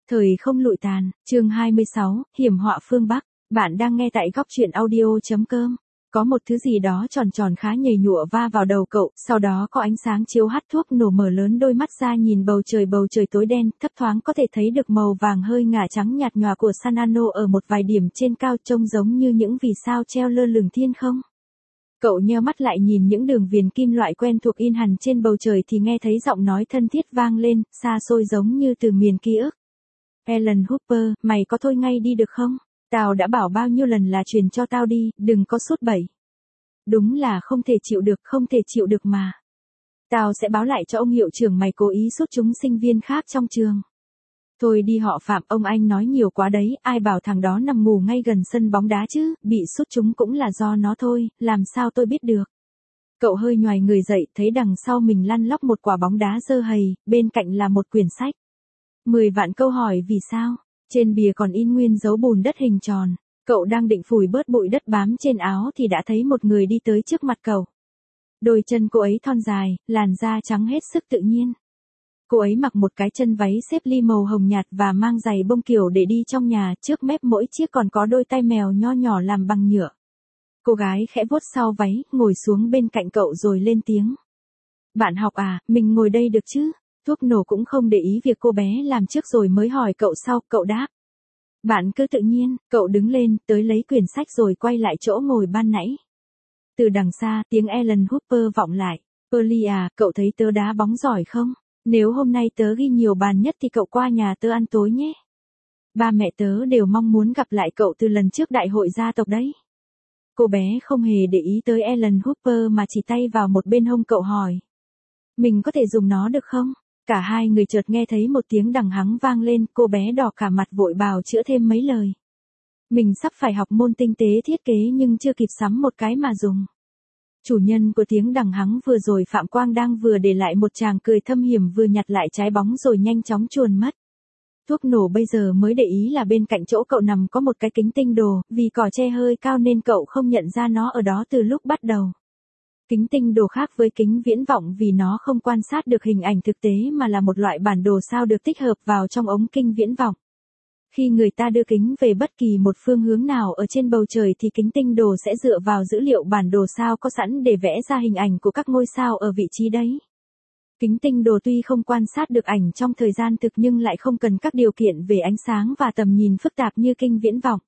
Thời không lụi tàn, chương 26, hiểm họa phương Bắc. Bạn đang nghe tại góc truyện audio.com. Có một thứ gì đó tròn tròn khá nhầy nhụa va vào đầu cậu, sau đó có ánh sáng chiếu hắt thuốc nổ mở lớn đôi mắt ra nhìn bầu trời tối đen, thấp thoáng có thể thấy được màu vàng hơi ngả trắng nhạt nhòa của Sanano ở một vài điểm trên cao trông giống như những vì sao treo lơ lửng thiên không. Cậu nheo mắt lại nhìn những đường viền kim loại quen thuộc in hẳn trên bầu trời thì nghe thấy giọng nói thân thiết vang lên, xa xôi giống như từ miền ký ức. Alan Hooper, mày có thôi ngay đi được không? Tao đã bảo bao nhiêu lần là truyền cho tao đi, đừng có sút bẩy. Đúng là không thể chịu được mà. Tao sẽ báo lại cho ông hiệu trưởng mày cố ý sút chúng sinh viên khác trong trường. Thôi đi họ Phạm, ông anh nói nhiều quá đấy, ai bảo thằng đó nằm ngủ ngay gần sân bóng đá chứ, bị sút chúng cũng là do nó thôi, làm sao tôi biết được. Cậu hơi nhoài người dậy, thấy đằng sau mình lăn lóc một quả bóng đá dơ hầy, bên cạnh là một quyển sách. 10 vạn câu hỏi vì sao, trên bìa còn in nguyên dấu bùn đất hình tròn. Cậu đang định phủi bớt bụi đất bám trên áo thì đã thấy một người đi tới trước mặt cậu. Đôi chân cô ấy thon dài, làn da trắng hết sức tự nhiên. Cô ấy mặc một cái chân váy xếp ly màu hồng nhạt và mang giày bông kiểu để đi trong nhà, trước mép mỗi chiếc còn có đôi tai mèo nho nhỏ làm bằng nhựa. Cô gái khẽ vuốt sau váy, ngồi xuống bên cạnh cậu rồi lên tiếng. Bạn học à, mình ngồi đây được chứ? Thuốc nổ cũng không để ý việc cô bé làm trước rồi mới hỏi cậu sau, cậu đáp. Bạn cứ tự nhiên, cậu đứng lên, tới lấy quyển sách rồi quay lại chỗ ngồi ban nãy. Từ đằng xa, tiếng Alan Hooper vọng lại. Pearly à, cậu thấy tớ đá bóng giỏi không? Nếu hôm nay tớ ghi nhiều bàn nhất thì cậu qua nhà tớ ăn tối nhé. Ba mẹ tớ đều mong muốn gặp lại cậu từ lần trước đại hội gia tộc đấy. Cô bé không hề để ý tới Alan Hooper mà chỉ tay vào một bên hông cậu hỏi. Mình có thể dùng nó được không? Cả hai người chợt nghe thấy một tiếng đằng hắng vang lên, cô bé đỏ cả mặt vội bào chữa thêm mấy lời. Mình sắp phải học môn tinh tế thiết kế nhưng chưa kịp sắm một cái mà dùng. Chủ nhân của tiếng đằng hắng vừa rồi Phạm Quang đang vừa để lại một tràng cười thâm hiểm vừa nhặt lại trái bóng rồi nhanh chóng chuồn mất. Thuốc nổ bây giờ mới để ý là bên cạnh chỗ cậu nằm có một cái kính tinh đồ, vì cỏ tre hơi cao nên cậu không nhận ra nó ở đó từ lúc bắt đầu. Kính tinh đồ khác với kính viễn vọng vì nó không quan sát được hình ảnh thực tế mà là một loại bản đồ sao được tích hợp vào trong ống kính viễn vọng. Khi người ta đưa kính về bất kỳ một phương hướng nào ở trên bầu trời thì kính tinh đồ sẽ dựa vào dữ liệu bản đồ sao có sẵn để vẽ ra hình ảnh của các ngôi sao ở vị trí đấy. Kính tinh đồ tuy không quan sát được ảnh trong thời gian thực nhưng lại không cần các điều kiện về ánh sáng và tầm nhìn phức tạp như kính viễn vọng.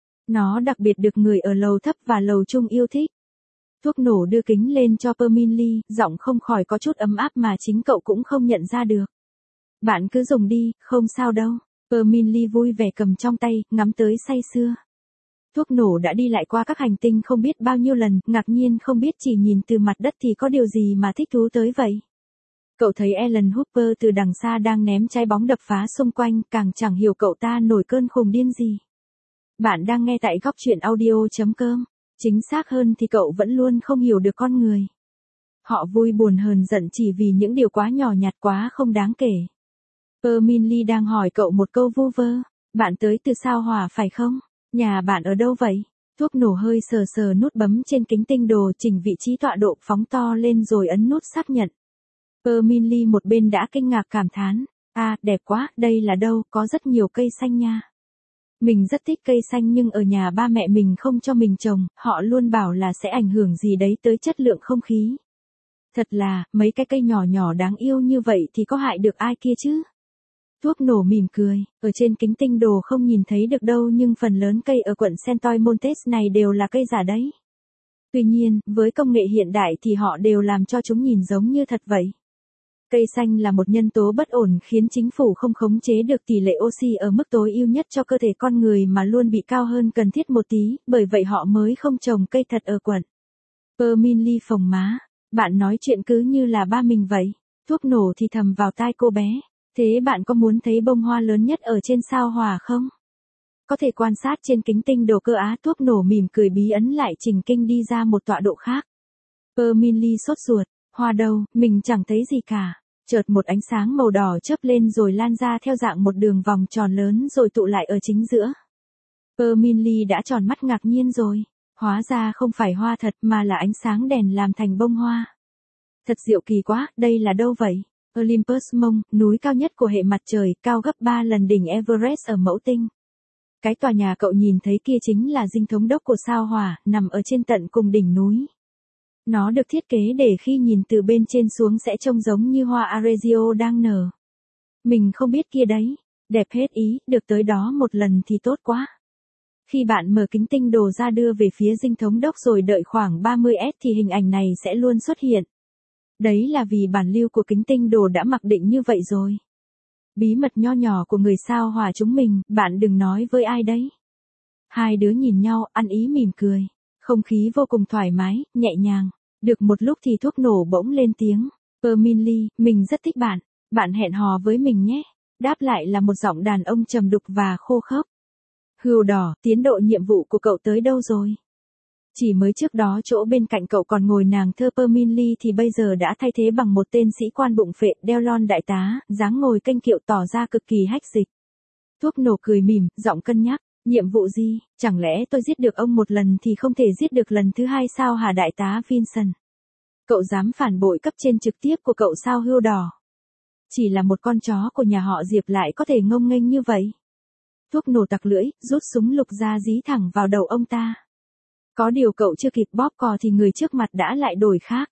Nó đặc biệt được người ở lầu thấp và lầu trung yêu thích. Thuốc nổ đưa kính lên cho Perminly, giọng không khỏi có chút ấm áp mà chính cậu cũng không nhận ra được. Bạn cứ dùng đi, không sao đâu. Perminly vui vẻ cầm trong tay, ngắm tới say sưa. Thuốc nổ đã đi lại qua các hành tinh không biết bao nhiêu lần, ngạc nhiên không biết chỉ nhìn từ mặt đất thì có điều gì mà thích thú tới vậy. Cậu thấy Alan Hooper từ đằng xa đang ném trái bóng đập phá xung quanh, càng chẳng hiểu cậu ta nổi cơn khùng điên gì. Bạn đang nghe tại góc truyện audio.com. Chính xác hơn thì cậu vẫn luôn không hiểu được con người. Họ vui buồn hờn giận chỉ vì những điều quá nhỏ nhặt quá không đáng kể. Perminly đang hỏi cậu một câu vu vơ. Bạn tới từ sao Hỏa phải không? Nhà bạn ở đâu vậy? Thuốc nổ hơi sờ sờ nút bấm trên kính tinh đồ chỉnh vị trí tọa độ phóng to lên rồi ấn nút xác nhận. Perminly một bên đã kinh ngạc cảm thán. À, đẹp quá, đây là đâu, có rất nhiều cây xanh nha. Mình rất thích cây xanh nhưng ở nhà ba mẹ mình không cho mình trồng, họ luôn bảo là sẽ ảnh hưởng gì đấy tới chất lượng không khí. Thật là, mấy cái cây nhỏ nhỏ đáng yêu như vậy thì có hại được ai kia chứ? Thuốc nổ mỉm cười, ở trên kính tinh đồ không nhìn thấy được đâu nhưng phần lớn cây ở quận Sentoy Montes này đều là cây giả đấy. Tuy nhiên, với công nghệ hiện đại thì họ đều làm cho chúng nhìn giống như thật vậy. Cây xanh là một nhân tố bất ổn khiến chính phủ không khống chế được tỷ lệ oxy ở mức tối ưu nhất cho cơ thể con người mà luôn bị cao hơn cần thiết một tí, bởi vậy họ mới không trồng cây thật ở quận. Perminly phồng má, bạn nói chuyện cứ như là ba mình vậy. Thuốc nổ thì thầm vào tai cô bé. Thế bạn có muốn thấy bông hoa lớn nhất ở trên sao Hỏa không? Có thể quan sát trên kính tinh đồ cơ á. Thuốc nổ mỉm cười bí ấn lại trình kinh đi ra một tọa độ khác. Perminly sốt ruột, hoa đâu, mình chẳng thấy gì cả. Chợt một ánh sáng màu đỏ chớp lên rồi lan ra theo dạng một đường vòng tròn lớn rồi tụ lại ở chính giữa. Perminly đã tròn mắt ngạc nhiên rồi. Hóa ra không phải hoa thật mà là ánh sáng đèn làm thành bông hoa. Thật diệu kỳ quá, đây là đâu vậy? Olympus Mons, núi cao nhất của hệ mặt trời, cao gấp 3 lần đỉnh Everest ở Mẫu Tinh. Cái tòa nhà cậu nhìn thấy kia chính là dinh thống đốc của sao Hỏa, nằm ở trên tận cùng đỉnh núi. Nó được thiết kế để khi nhìn từ bên trên xuống sẽ trông giống như hoa Arezzo đang nở. Mình không biết kia đấy, đẹp hết ý, được tới đó một lần thì tốt quá. Khi bạn mở kính tinh đồ ra đưa về phía dinh thống đốc rồi đợi khoảng 30s thì hình ảnh này sẽ luôn xuất hiện. Đấy là vì bản lưu của kính tinh đồ đã mặc định như vậy rồi. Bí mật nho nhỏ của người sao Hỏa chúng mình, bạn đừng nói với ai đấy. Hai đứa nhìn nhau, ăn ý mỉm cười. Không khí vô cùng thoải mái, nhẹ nhàng. Được một lúc thì thuốc nổ bỗng lên tiếng. Perminli, mình rất thích bạn. Bạn hẹn hò với mình nhé. Đáp lại là một giọng đàn ông trầm đục và khô khốc. Hươu đỏ, tiến độ nhiệm vụ của cậu tới đâu rồi? Chỉ mới trước đó chỗ bên cạnh cậu còn ngồi nàng thơ Perminli thì bây giờ đã thay thế bằng một tên sĩ quan bụng phệ đeo lon đại tá, dáng ngồi kênh kiệu tỏ ra cực kỳ hách dịch. Thuốc nổ cười mỉm, giọng cân nhắc, nhiệm vụ gì, chẳng lẽ tôi giết được ông một lần thì không thể giết được lần thứ hai sao hả đại tá Vincent? Cậu dám phản bội cấp trên trực tiếp của cậu sao hươu đỏ? Chỉ là một con chó của nhà họ Diệp lại có thể ngông nghênh như vậy. Thuốc nổ tặc lưỡi, rút súng lục ra dí thẳng vào đầu ông ta. Có điều cậu chưa kịp bóp cò thì người trước mặt đã lại đổi khác.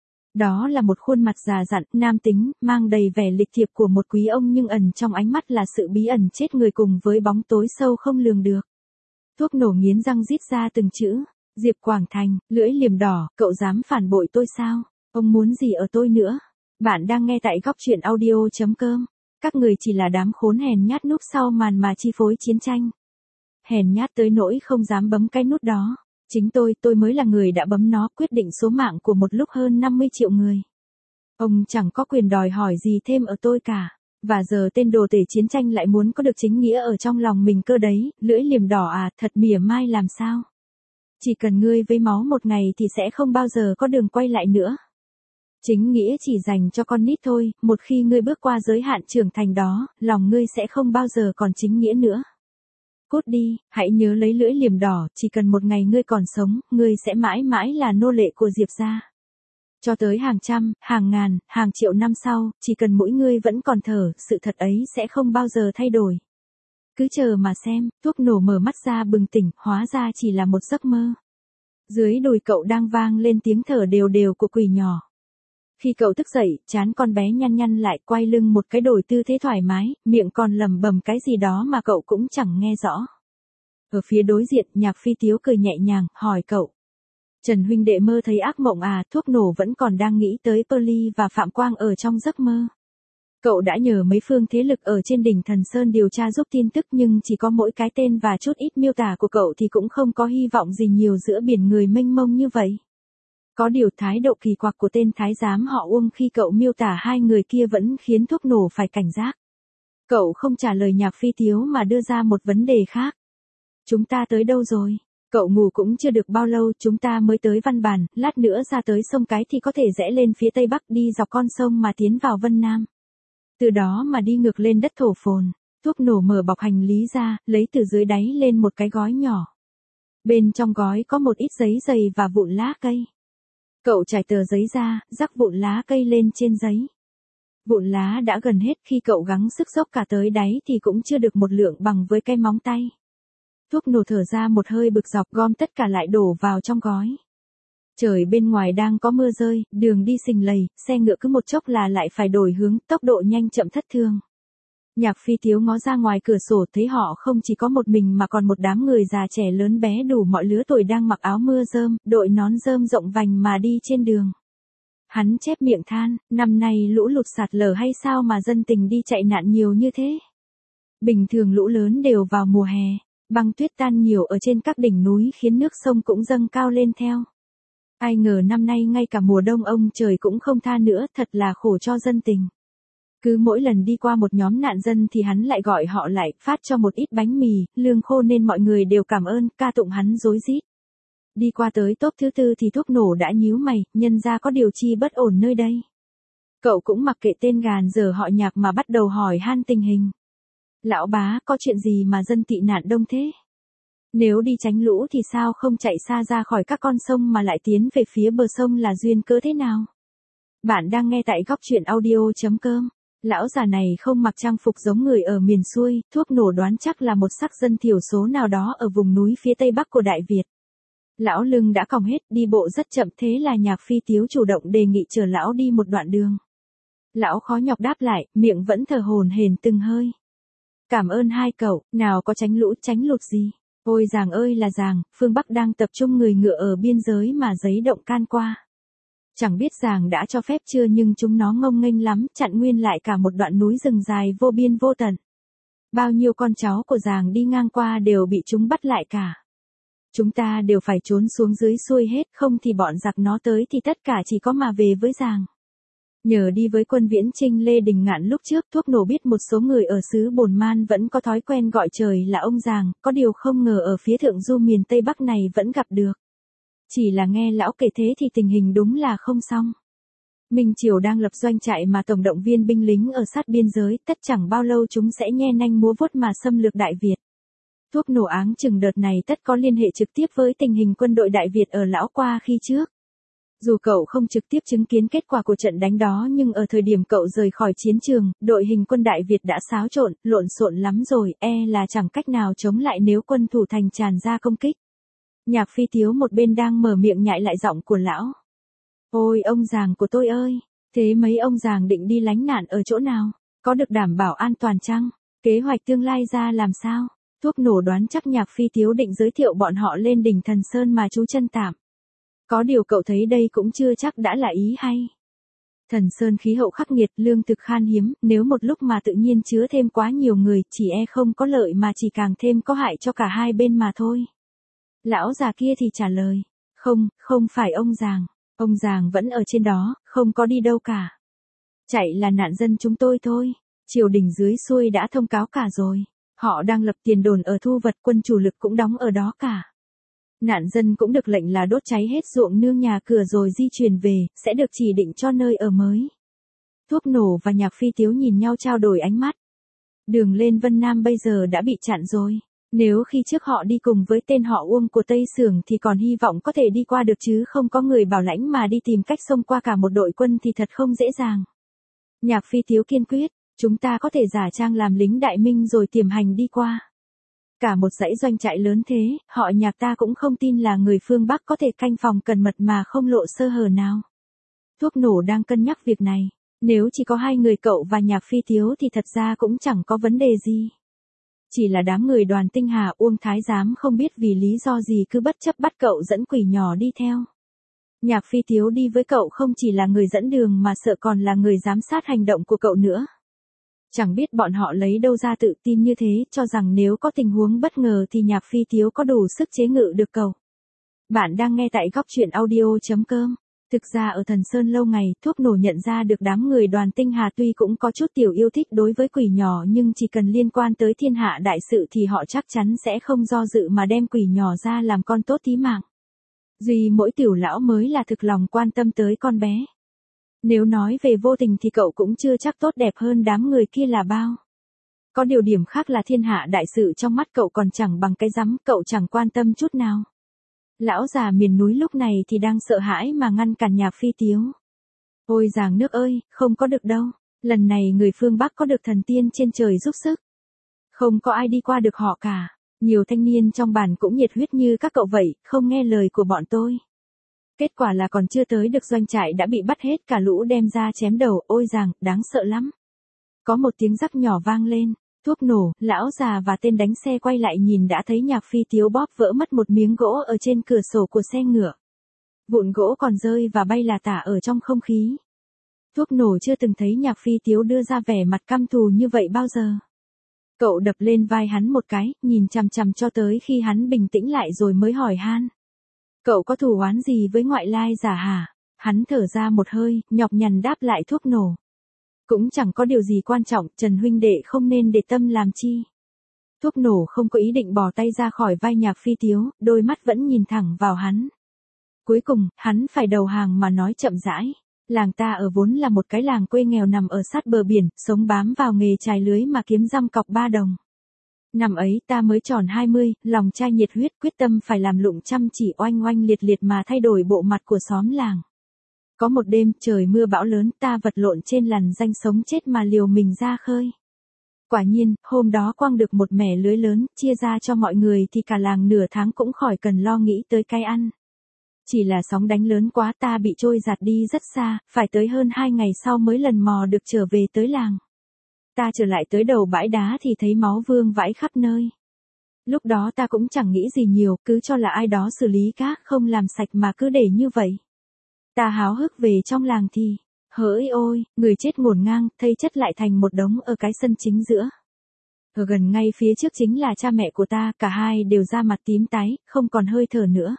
Đó là một khuôn mặt già dặn, nam tính, mang đầy vẻ lịch thiệp của một quý ông nhưng ẩn trong ánh mắt là sự bí ẩn chết người cùng với bóng tối sâu không lường được. Thuốc nổ nghiến răng rít ra từng chữ. Diệp Quảng Thành, lưỡi liềm đỏ, cậu dám phản bội tôi sao? Ông muốn gì ở tôi nữa? Bạn đang nghe tại góc truyện audio.com. Các người chỉ là đám khốn hèn nhát núp sau màn mà chi phối chiến tranh. Hèn nhát tới nỗi không dám bấm cái nút đó. Chính tôi mới là người đã bấm nó, quyết định số mạng của một lúc hơn 50 triệu người. Ông chẳng có quyền đòi hỏi gì thêm ở tôi cả. Và giờ tên đồ tể chiến tranh lại muốn có được chính nghĩa ở trong lòng mình cơ đấy, lưỡi liềm đỏ à, thật mỉa mai làm sao? Chỉ cần ngươi với máu một ngày thì sẽ không bao giờ có đường quay lại nữa. Chính nghĩa chỉ dành cho con nít thôi, một khi ngươi bước qua giới hạn trưởng thành đó, lòng ngươi sẽ không bao giờ còn chính nghĩa nữa. Cút đi, hãy nhớ lấy lưỡi liềm đỏ, chỉ cần một ngày ngươi còn sống, ngươi sẽ mãi mãi là nô lệ của Diệp gia. Cho tới hàng trăm, hàng ngàn, hàng triệu năm sau, chỉ cần mỗi ngươi vẫn còn thở, sự thật ấy sẽ không bao giờ thay đổi. Cứ chờ mà xem, thuốc nổ mở mắt ra bừng tỉnh, hóa ra chỉ là một giấc mơ. Dưới đùi cậu đang vang lên tiếng thở đều đều của quỷ nhỏ. Khi cậu thức dậy, trán con bé nhăn nhăn lại, quay lưng một cái đổi tư thế thoải mái, miệng còn lẩm bẩm cái gì đó mà cậu cũng chẳng nghe rõ. Ở phía đối diện, Nhạc Phi Tiếu cười nhẹ nhàng, hỏi cậu. Trần huynh đệ mơ thấy ác mộng à? Thuốc nổ vẫn còn đang nghĩ tới Pearly và Phạm Quang ở trong giấc mơ. Cậu đã nhờ mấy phương thế lực ở trên đỉnh Thần Sơn điều tra giúp tin tức nhưng chỉ có mỗi cái tên và chút ít miêu tả của cậu thì cũng không có hy vọng gì nhiều giữa biển người mênh mông như vậy. Có điều thái độ kỳ quặc của tên thái giám họ Uông khi cậu miêu tả hai người kia vẫn khiến thuốc nổ phải cảnh giác. Cậu không trả lời Nhạc Phi Tiếu mà đưa ra một vấn đề khác. Chúng ta tới đâu rồi? Cậu ngủ cũng chưa được bao lâu, chúng ta mới tới Văn Bản, lát nữa ra tới sông Cái thì có thể rẽ lên phía tây bắc đi dọc con sông mà tiến vào Vân Nam. Từ đó mà đi ngược lên đất thổ phồn. Thuốc nổ mở bọc hành lý ra, lấy từ dưới đáy lên một cái gói nhỏ. Bên trong gói có một ít giấy dày và vụn lá cây. Cậu trải tờ giấy ra, rắc vụn lá cây lên trên giấy. Vụn lá đã gần hết, khi cậu gắng sức dốc cả tới đáy thì cũng chưa được một lượng bằng với cái móng tay. Thuốc nổ thở ra một hơi bực dọc, gom tất cả lại đổ vào trong gói. Trời bên ngoài đang có mưa rơi, đường đi sình lầy, xe ngựa cứ một chốc là lại phải đổi hướng, tốc độ nhanh chậm thất thường. Nhạc Phi Tiếu ngó ra ngoài cửa sổ thấy họ không chỉ có một mình mà còn một đám người già trẻ lớn bé đủ mọi lứa tuổi đang mặc áo mưa rơm, đội nón rơm rộng vành mà đi trên đường. Hắn chép miệng than, năm nay lũ lụt sạt lở hay sao mà dân tình đi chạy nạn nhiều như thế? Bình thường lũ lớn đều vào mùa hè, băng tuyết tan nhiều ở trên các đỉnh núi khiến nước sông cũng dâng cao lên theo. Ai ngờ năm nay ngay cả mùa đông ông trời cũng không tha nữa, thật là khổ cho dân tình. Cứ mỗi lần đi qua một nhóm nạn dân thì hắn lại gọi họ lại, phát cho một ít bánh mì, lương khô nên mọi người đều cảm ơn, ca tụng hắn rối rít. Đi qua tới tốp thứ tư thì thuốc nổ đã nhíu mày, nhân ra có điều chi bất ổn nơi đây. Cậu cũng mặc kệ tên gàn dở họ Nhạc mà bắt đầu hỏi han tình hình. Lão bá, có chuyện gì mà dân tị nạn đông thế? Nếu đi tránh lũ thì sao không chạy xa ra khỏi các con sông mà lại tiến về phía bờ sông là duyên cớ thế nào? Bạn đang nghe tại góc chuyện audio.com. Lão già này không mặc trang phục giống người ở miền xuôi, thuốc nổ đoán chắc là một sắc dân thiểu số nào đó ở vùng núi phía tây bắc của Đại Việt. Lão lưng đã còng hết, đi bộ rất chậm, thế là Nhạc Phi Tiếu chủ động đề nghị chở lão đi một đoạn đường. Lão khó nhọc đáp lại, miệng vẫn thở hổn hển từng hơi. Cảm ơn hai cậu, nào có tránh lũ tránh lụt gì. Ôi giàng ơi là giàng, phương Bắc đang tập trung người ngựa ở biên giới mà giấy động can qua. Chẳng biết giàng đã cho phép chưa nhưng chúng nó ngông nghênh lắm, chặn nguyên lại cả một đoạn núi rừng dài vô biên vô tận. Bao nhiêu con cháu của giàng đi ngang qua đều bị chúng bắt lại cả. Chúng ta đều phải trốn xuống dưới xuôi hết, không thì bọn giặc nó tới thì tất cả chỉ có mà về với giàng. Nhờ đi với quân Viễn Chinh Lê Đình Ngạn lúc trước, thuốc nổ biết một số người ở xứ Bồn Man vẫn có thói quen gọi trời là ông giàng, có điều không ngờ ở phía thượng du miền Tây Bắc này vẫn gặp được. Chỉ là nghe lão kể thế thì tình hình đúng là không xong. Minh Triều đang lập doanh trại mà tổng động viên binh lính ở sát biên giới, tất chẳng bao lâu chúng sẽ nhe nanh múa vuốt mà xâm lược Đại Việt. Thuốc nổ áng chừng đợt này tất có liên hệ trực tiếp với tình hình quân đội Đại Việt ở Lão Qua khi trước. Dù cậu không trực tiếp chứng kiến kết quả của trận đánh đó nhưng ở thời điểm cậu rời khỏi chiến trường, đội hình quân Đại Việt đã xáo trộn, lộn xộn lắm rồi, là chẳng cách nào chống lại nếu quân thủ thành tràn ra công kích. Nhạc Phi Tiếu một bên đang mở miệng nhại lại giọng của lão. Ôi ông giàng của tôi ơi, thế mấy ông giàng định đi lánh nạn ở chỗ nào? Có được đảm bảo an toàn chăng? Kế hoạch tương lai ra làm sao? Thuốc nổ đoán chắc Nhạc Phi Tiếu định giới thiệu bọn họ lên đỉnh Thần Sơn mà trú chân tạm. Có điều cậu thấy đây cũng chưa chắc đã là ý hay. Thần Sơn khí hậu khắc nghiệt, lương thực khan hiếm, nếu một lúc mà tự nhiên chứa thêm quá nhiều người, chỉ không có lợi mà chỉ càng thêm có hại cho cả hai bên mà thôi. Lão già kia thì trả lời, không phải ông giàng vẫn ở trên đó, không có đi đâu cả. Chạy là nạn dân chúng tôi thôi, triều đình dưới xuôi đã thông cáo cả rồi, họ đang lập tiền đồn ở Thu Vật, quân chủ lực cũng đóng ở đó cả. Nạn dân cũng được lệnh là đốt cháy hết ruộng nương nhà cửa rồi di chuyển về, sẽ được chỉ định cho nơi ở mới. Thuốc nổ và Nhạc Phi Tiếu nhìn nhau trao đổi ánh mắt. Đường lên Vân Nam bây giờ đã bị chặn rồi. Nếu khi trước họ đi cùng với tên họ Uông của Tây Sưởng thì còn hy vọng có thể đi qua được chứ không có người bảo lãnh mà đi tìm cách xông qua cả một đội quân thì thật không dễ dàng. Nhạc Phi Tiếu kiên quyết, chúng ta có thể giả trang làm lính Đại Minh rồi tiềm hành đi qua. Cả một dãy doanh trại lớn thế, họ Nhạc ta cũng không tin là người phương Bắc có thể canh phòng cẩn mật mà không lộ sơ hở nào. Thuốc nổ đang cân nhắc việc này, nếu chỉ có hai người cậu và Nhạc Phi Tiếu thì thật ra cũng chẳng có vấn đề gì. Chỉ là đám người Đoàn Tinh Hà Uông Thái Giám không biết vì lý do gì cứ bất chấp bắt cậu dẫn quỷ nhỏ đi theo. Nhạc Phi Tiếu đi với cậu không chỉ là người dẫn đường mà sợ còn là người giám sát hành động của cậu nữa. Chẳng biết bọn họ lấy đâu ra tự tin như thế, cho rằng nếu có tình huống bất ngờ thì Nhạc Phi Tiếu có đủ sức chế ngự được cậu. Bạn đang nghe tại góc chuyện audio.com. Thực ra ở Thần Sơn lâu ngày, thuốc nổ nhận ra được đám người Đoàn Tinh Hà tuy cũng có chút tiểu yêu thích đối với quỷ nhỏ nhưng chỉ cần liên quan tới thiên hạ đại sự thì họ chắc chắn sẽ không do dự mà đem quỷ nhỏ ra làm con tốt tí mạng. Duy mỗi tiểu lão mới là thực lòng quan tâm tới con bé. Nếu nói về vô tình thì cậu cũng chưa chắc tốt đẹp hơn đám người kia là bao. Có điều điểm khác là thiên hạ đại sự trong mắt cậu còn chẳng bằng cái rắm, cậu chẳng quan tâm chút nào. Lão già miền núi lúc này thì đang sợ hãi mà ngăn cản Nhạc Phi Tiếu. Ôi giàng nước ơi, không có được đâu, lần này người phương Bắc có được thần tiên trên trời giúp sức. Không có ai đi qua được họ cả, nhiều thanh niên trong bản cũng nhiệt huyết như các cậu vậy, không nghe lời của bọn tôi. Kết quả là còn chưa tới được doanh trại đã bị bắt hết cả lũ đem ra chém đầu, ôi giàng, đáng sợ lắm. Có một tiếng rắc nhỏ vang lên. Thuốc nổ, lão già và tên đánh xe quay lại nhìn đã thấy Nhạc Phi Tiếu bóp vỡ mất một miếng gỗ ở trên cửa sổ của xe ngựa. Vụn gỗ còn rơi và bay là tả ở trong không khí. Thuốc nổ chưa từng thấy Nhạc Phi Tiếu đưa ra vẻ mặt căm thù như vậy bao giờ. Cậu đập lên vai hắn một cái, nhìn chằm chằm cho tới khi hắn bình tĩnh lại rồi mới hỏi han. Cậu có thù oán gì với ngoại lai giả hả? Hắn thở ra một hơi, nhọc nhằn đáp lại thuốc nổ. Cũng chẳng có điều gì quan trọng, Trần huynh đệ không nên để tâm làm chi. Thuốc nổ không có ý định bỏ tay ra khỏi vai Nhạc Phi Tiếu, đôi mắt vẫn nhìn thẳng vào hắn. Cuối cùng, hắn phải đầu hàng mà nói chậm rãi. Làng ta ở vốn là một cái làng quê nghèo nằm ở sát bờ biển, sống bám vào nghề chài lưới mà kiếm răm cọc 3 đồng. Năm ấy ta mới tròn 20, lòng trai nhiệt huyết quyết tâm phải làm lụng chăm chỉ oanh oanh liệt liệt mà thay đổi bộ mặt của xóm làng. Có một đêm trời mưa bão lớn, ta vật lộn trên lằn ranh sống chết mà liều mình ra khơi. Quả nhiên, hôm đó quăng được một mẻ lưới lớn, chia ra cho mọi người thì cả làng nửa tháng cũng khỏi cần lo nghĩ tới cái ăn. Chỉ là sóng đánh lớn quá, ta bị trôi giạt đi rất xa, phải tới hơn 2 ngày sau mới lần mò được trở về tới làng. Ta trở lại tới đầu bãi đá thì thấy máu vương vãi khắp nơi. Lúc đó ta cũng chẳng nghĩ gì nhiều, cứ cho là ai đó xử lý cá không làm sạch mà cứ để như vậy. Ta háo hức về trong làng thì, hỡi ôi, người chết ngổn ngang, thây chất lại thành một đống ở cái sân chính giữa. Ở gần ngay phía trước chính là cha mẹ của ta, cả hai đều da mặt tím tái, không còn hơi thở nữa.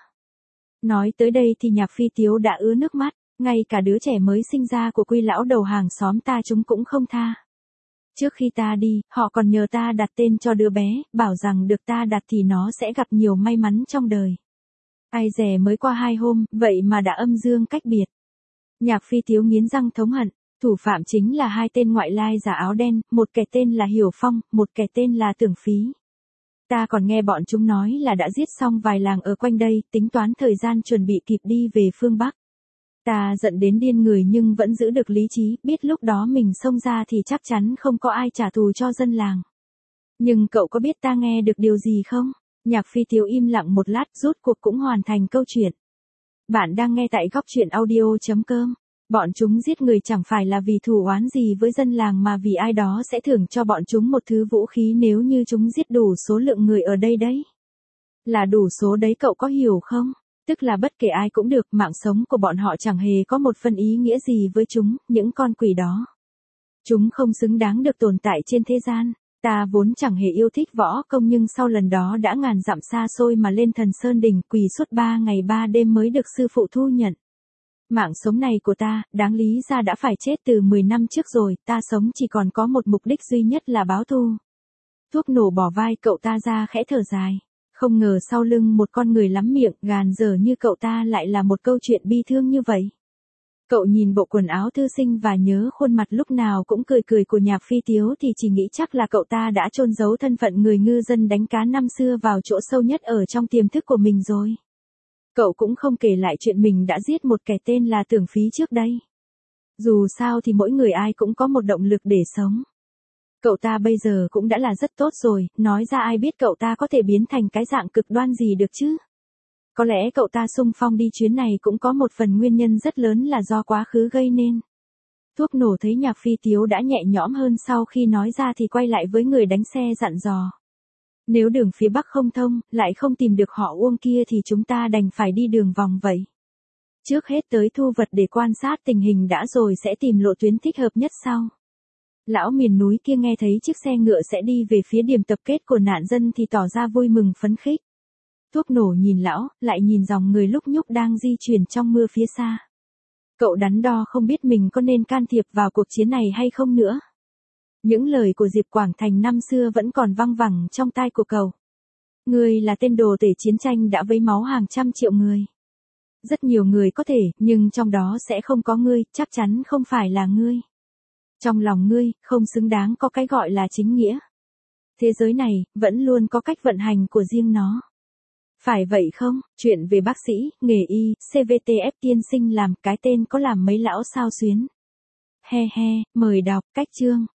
Nói tới đây thì Nhạc Phi Tiếu đã ứa nước mắt, ngay cả đứa trẻ mới sinh ra của Quy lão đầu hàng xóm ta chúng cũng không tha. Trước khi ta đi, họ còn nhờ ta đặt tên cho đứa bé, bảo rằng được ta đặt thì nó sẽ gặp nhiều may mắn trong đời. Ai dè mới qua 2 hôm, vậy mà đã âm dương cách biệt. Nhạc Phi Tiếu nghiến răng thống hận, thủ phạm chính là 2 tên ngoại lai giả áo đen, một kẻ tên là Hiểu Phong, một kẻ tên là Tưởng Phí. Ta còn nghe bọn chúng nói là đã giết xong vài làng ở quanh đây, tính toán thời gian chuẩn bị kịp đi về phương Bắc. Ta giận đến điên người nhưng vẫn giữ được lý trí, biết lúc đó mình xông ra thì chắc chắn không có ai trả thù cho dân làng. Nhưng cậu có biết ta nghe được điều gì không? Nhạc Phi Tiếu im lặng một lát, rốt cuộc cũng hoàn thành câu chuyện. Bạn đang nghe tại góc truyện audio.com. Bọn chúng giết người chẳng phải là vì thù oán gì với dân làng mà vì ai đó sẽ thưởng cho bọn chúng một thứ vũ khí nếu như chúng giết đủ số lượng người ở đây đấy. Là đủ số đấy, cậu có hiểu không? Tức là bất kể ai cũng được, mạng sống của bọn họ chẳng hề có một phần ý nghĩa gì với chúng, những con quỷ đó. Chúng không xứng đáng được tồn tại trên thế gian. Ta vốn chẳng hề yêu thích võ công nhưng sau lần đó đã ngàn dặm xa xôi mà lên Thần Sơn Đỉnh quỳ suốt 3 ngày 3 đêm mới được sư phụ thu nhận. Mạng sống này của ta, đáng lý ra đã phải chết từ 10 năm trước rồi, ta sống chỉ còn có một mục đích duy nhất là báo thù. Thuốc nổ bỏ vai cậu ta ra khẽ thở dài. Không ngờ sau lưng một con người lắm miệng, gàn dở như cậu ta lại là một câu chuyện bi thương như vậy. Cậu nhìn bộ quần áo thư sinh và nhớ khuôn mặt lúc nào cũng cười cười của Nhạc Phi Tiếu thì chỉ nghĩ chắc là cậu ta đã chôn giấu thân phận người ngư dân đánh cá năm xưa vào chỗ sâu nhất ở trong tiềm thức của mình rồi. Cậu cũng không kể lại chuyện mình đã giết một kẻ tên là Tưởng Phí trước đây. Dù sao thì mỗi người ai cũng có một động lực để sống. Cậu ta bây giờ cũng đã là rất tốt rồi, nói ra ai biết cậu ta có thể biến thành cái dạng cực đoan gì được chứ. Có lẽ cậu ta xung phong đi chuyến này cũng có một phần nguyên nhân rất lớn là do quá khứ gây nên. Thuốc nổ thấy Nhạc Phi Tiếu đã nhẹ nhõm hơn sau khi nói ra thì quay lại với người đánh xe dặn dò. Nếu đường phía Bắc không thông, lại không tìm được họ Uông kia thì chúng ta đành phải đi đường vòng vậy. Trước hết tới Thu Vật để quan sát tình hình đã rồi sẽ tìm lộ tuyến thích hợp nhất sau. Lão miền núi kia nghe thấy chiếc xe ngựa sẽ đi về phía điểm tập kết của nạn dân thì tỏ ra vui mừng phấn khích. Thuốc nổ nhìn lão, lại nhìn dòng người lúc nhúc đang di chuyển trong mưa phía xa. Cậu đắn đo không biết mình có nên can thiệp vào cuộc chiến này hay không nữa. Những lời của Diệp Quảng Thành năm xưa vẫn còn văng vẳng trong tai của cậu. Ngươi là tên đồ tể chiến tranh đã vấy máu hàng trăm triệu người. Rất nhiều người có thể, nhưng trong đó sẽ không có ngươi, chắc chắn không phải là ngươi. Trong lòng ngươi, không xứng đáng có cái gọi là chính nghĩa. Thế giới này, vẫn luôn có cách vận hành của riêng nó. Phải vậy không? Chuyện về bác sĩ, nghề y, CVTF tiên sinh làm cái tên có làm mấy lão sao xuyến. He he, mời đọc, cách chương.